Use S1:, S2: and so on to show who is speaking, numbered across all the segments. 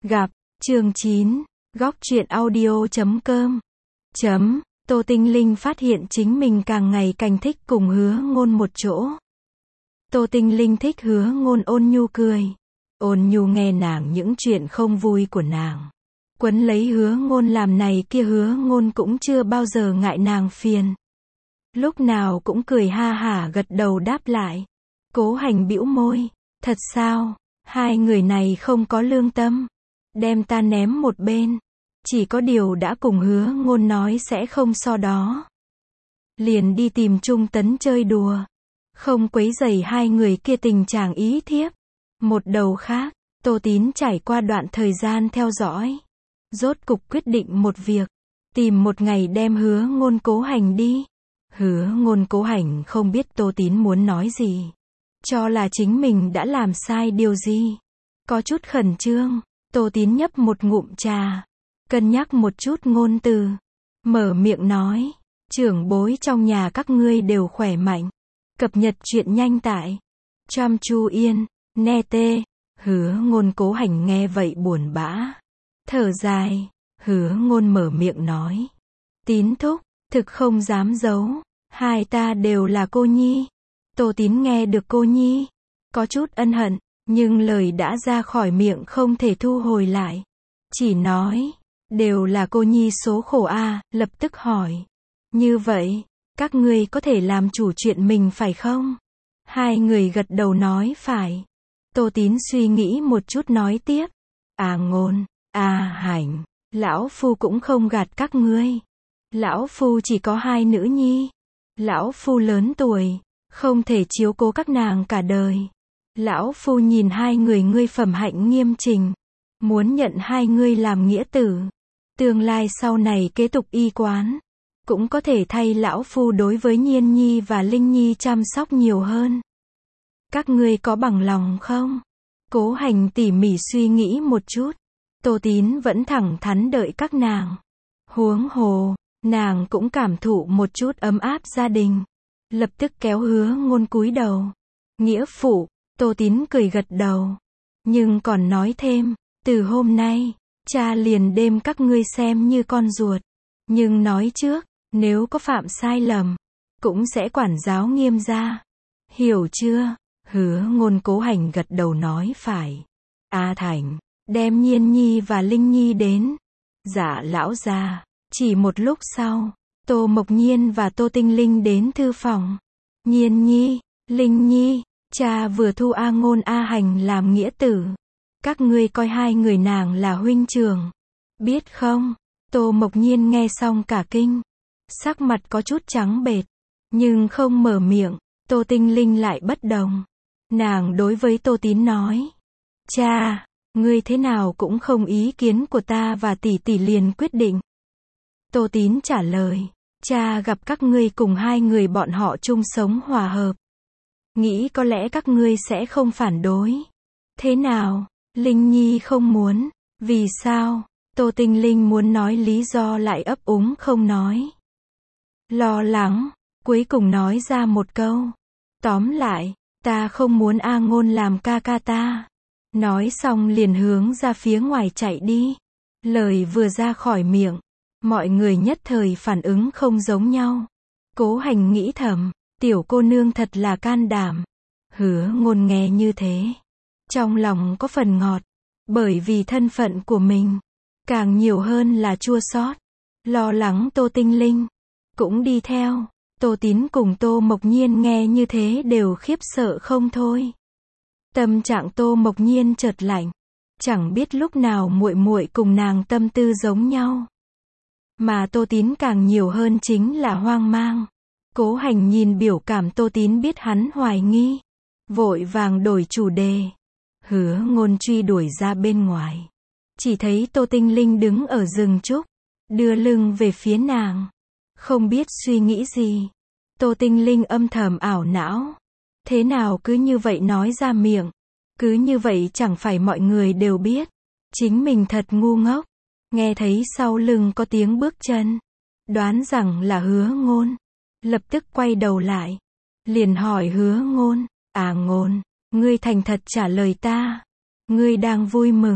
S1: Gặp, chương 9, góc truyện audio.com. Tô Tinh Linh phát hiện chính mình càng ngày càng thích cùng Hứa Ngôn một chỗ. Tô Tinh Linh thích Hứa Ngôn ôn nhu cười. Ôn nhu nghe nàng những chuyện không vui của nàng. Quấn lấy Hứa Ngôn làm này kia, Hứa Ngôn cũng chưa bao giờ ngại nàng phiền. Lúc nào cũng cười ha hả gật đầu đáp lại. Cố Hành bĩu môi. Thật sao, hai người này không có lương tâm. Đem ta ném một bên. Chỉ có điều đã cùng Hứa Ngôn nói sẽ không so đó. Liền đi tìm Trung Tấn chơi đùa. Không quấy rầy hai người kia tình trạng ý thiếp. Một đầu khác, Tô Tín trải qua đoạn thời gian theo dõi. Rốt cục quyết định một việc. Tìm một ngày đem Hứa Ngôn Cố Hành đi. Hứa Ngôn Cố Hành không biết Tô Tín muốn nói gì. Cho là chính mình đã làm sai điều gì. Có chút khẩn trương. Tô Tín nhấp một ngụm trà. Cân nhắc một chút ngôn từ. Mở miệng nói. Trưởng bối trong nhà các ngươi đều khỏe mạnh. Cập nhật chuyện nhanh tại Tram Chu Yên, net. Hứa Ngôn Cố Hành nghe vậy buồn bã. Thở dài. Hứa Ngôn mở miệng nói. Tín thúc, thực không dám giấu. Hai ta đều là cô nhi. Tô Tín nghe được cô nhi. Có chút ân hận. Nhưng lời đã ra khỏi miệng không thể thu hồi lại. Chỉ nói. Đều là cô nhi số khổ a. Lập tức hỏi. Như vậy, các ngươi có thể làm chủ chuyện mình phải không? Hai người gật đầu nói phải. Tô Tín suy nghĩ một chút nói tiếp. Ngôn, Hành, lão phu cũng không gạt các ngươi. Lão phu chỉ có hai nữ nhi. Lão phu lớn tuổi, không thể chiếu cố các nàng cả đời. Lão phu nhìn hai người ngươi phẩm hạnh nghiêm trình, muốn nhận hai ngươi làm nghĩa tử. Tương lai sau này kế tục y quán, cũng có thể thay lão phu đối với Nhiên Nhi và Linh Nhi chăm sóc nhiều hơn. Các ngươi có bằng lòng không? Cố Hành tỉ mỉ suy nghĩ một chút. Tô Tín vẫn thẳng thắn đợi các nàng. Huống hồ, nàng cũng cảm thụ một chút ấm áp gia đình. Lập tức kéo Hứa Ngôn cúi đầu. Nghĩa phụ. Tô Tín cười gật đầu. Nhưng còn nói thêm, từ hôm nay, cha liền đem các ngươi xem như con ruột. Nhưng nói trước, nếu có phạm sai lầm, cũng sẽ quản giáo nghiêm ra. Hiểu chưa? Hứa Ngôn Cố Hành gật đầu nói phải. Thành, đem Nhiên Nhi và Linh Nhi đến. Dạ lão gia. Chỉ một lúc sau, Tô Mộc Nhiên và Tô Tinh Linh đến thư phòng. Nhiên Nhi, Linh Nhi, cha vừa thu Ngôn Hành làm nghĩa tử. Các ngươi coi hai người nàng là huynh trưởng. Biết không? Tô Mộc Nhiên nghe xong cả kinh. Sắc mặt có chút trắng bệch. Nhưng không mở miệng. Tô Tinh Linh lại bất đồng. Nàng đối với Tô Tín nói. Cha, ngươi thế nào cũng không ý kiến của ta và tỷ tỷ liền quyết định. Tô Tín trả lời. Cha gặp các ngươi cùng hai người bọn họ chung sống hòa hợp. Nghĩ có lẽ các ngươi sẽ không phản đối. Thế nào? Linh Nhi không muốn. Vì sao? Tô Tinh Linh muốn nói lý do lại ấp úng không nói. Lo lắng. Cuối cùng nói ra một câu. Tóm lại, ta không muốn Ngôn làm ca ca ta. Nói xong liền hướng ra phía ngoài chạy đi. Lời vừa ra khỏi miệng, mọi người nhất thời phản ứng không giống nhau. Cố Hành nghĩ thầm, tiểu cô nương thật là can đảm. Hứa Ngôn nghe như thế, trong lòng có phần ngọt, bởi vì thân phận của mình, càng nhiều hơn là chua xót, lo lắng Tô Tinh Linh, cũng đi theo. Tô Tín cùng Tô Mộc Nhiên nghe như thế đều khiếp sợ không thôi. Tâm trạng Tô Mộc Nhiên chợt lạnh, chẳng biết lúc nào muội muội cùng nàng tâm tư giống nhau. Mà Tô Tín càng nhiều hơn chính là hoang mang. Cố Hành nhìn biểu cảm Tô Tín biết hắn hoài nghi, vội vàng đổi chủ đề. Hứa Ngôn truy đuổi ra bên ngoài. Chỉ thấy Tô Tinh Linh đứng ở rừng trúc, đưa lưng về phía nàng. Không biết suy nghĩ gì. Tô Tinh Linh âm thầm ảo não. Thế nào cứ như vậy nói ra miệng. Cứ như vậy chẳng phải mọi người đều biết. Chính mình thật ngu ngốc. Nghe thấy sau lưng có tiếng bước chân. Đoán rằng là Hứa Ngôn. Lập tức quay đầu lại. Liền hỏi Hứa Ngôn. Ngôn, ngươi thành thật trả lời ta. Ngươi đang vui mừng.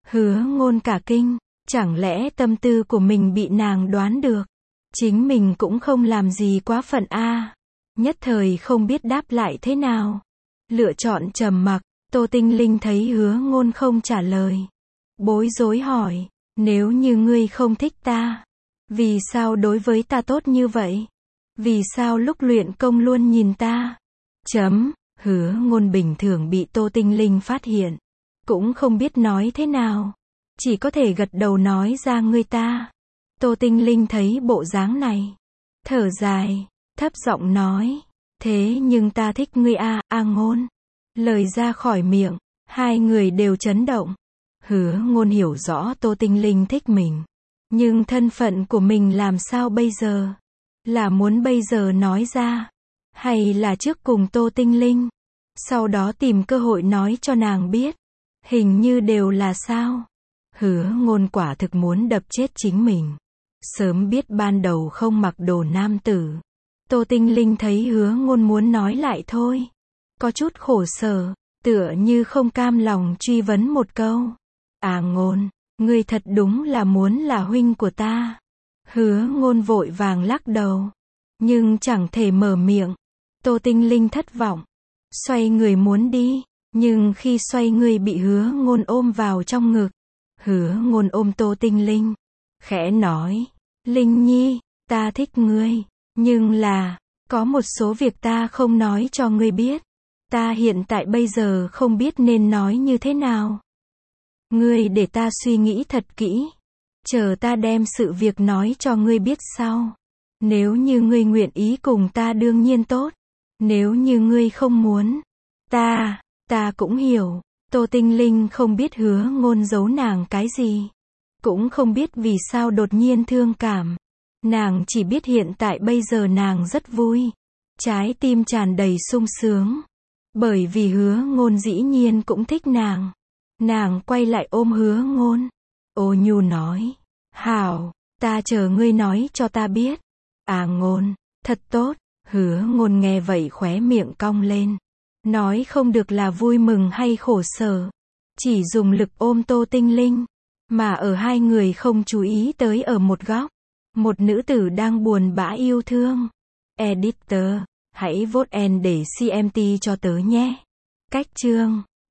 S1: Hứa Ngôn cả kinh, chẳng lẽ tâm tư của mình bị nàng đoán được? Chính mình cũng không làm gì quá phận a. Nhất thời không biết đáp lại thế nào. Lựa chọn trầm mặc, Tô Tinh Linh thấy Hứa Ngôn không trả lời. Bối rối hỏi, nếu như ngươi không thích ta, vì sao đối với ta tốt như vậy? Vì sao lúc luyện công luôn nhìn ta? Hứa Ngôn bình thường bị Tô Tinh Linh phát hiện, cũng không biết nói thế nào, chỉ có thể gật đầu nói ra ngươi ta. Tô Tinh Linh thấy bộ dáng này, thở dài, thấp giọng nói, thế nhưng ta thích ngươi a, Ngôn. Lời ra khỏi miệng, hai người đều chấn động. Hứa Ngôn hiểu rõ Tô Tinh Linh thích mình, nhưng thân phận của mình làm sao bây giờ? Là muốn bây giờ nói ra, hay là trước cùng Tô Tinh Linh, sau đó tìm cơ hội nói cho nàng biết? Hình như đều là sao? Hứa Ngôn quả thực muốn đập chết chính mình. Sớm biết ban đầu không mặc đồ nam tử. Tô Tinh Linh thấy Hứa Ngôn muốn nói lại thôi, có chút khổ sở, tựa như không cam lòng truy vấn một câu. Ngôn, ngươi thật đúng là muốn là huynh của ta. Hứa Ngôn vội vàng lắc đầu, nhưng chẳng thể mở miệng. Tô Tinh Linh thất vọng, xoay người muốn đi, nhưng khi xoay người bị Hứa Ngôn ôm vào trong ngực. Hứa Ngôn ôm Tô Tinh Linh, khẽ nói, Linh Nhi, ta thích ngươi, nhưng là, có một số việc ta không nói cho ngươi biết. Ta hiện tại bây giờ không biết nên nói như thế nào. Ngươi để ta suy nghĩ thật kỹ, chờ ta đem sự việc nói cho ngươi biết sau. Nếu như ngươi nguyện ý cùng ta đương nhiên tốt, nếu như ngươi không muốn, ta cũng hiểu. Tô Tinh Linh không biết Hứa Ngôn giấu nàng cái gì, cũng không biết vì sao đột nhiên thương cảm. Nàng chỉ biết hiện tại bây giờ nàng rất vui, trái tim tràn đầy sung sướng, bởi vì Hứa Ngôn dĩ nhiên cũng thích nàng. Nàng quay lại ôm Hứa Ngôn, ôn nhu nói, hảo, ta chờ ngươi nói cho ta biết. Ngôn, thật tốt. Hứa Ngôn nghe vậy khóe miệng cong lên, nói không được là vui mừng hay khổ sở, chỉ dùng lực ôm Tô Tinh Linh, mà ở hai người không chú ý tới ở một góc, một nữ tử đang buồn bã yêu thương. Editor, hãy vote and để CMT cho tớ nhé. Cách chương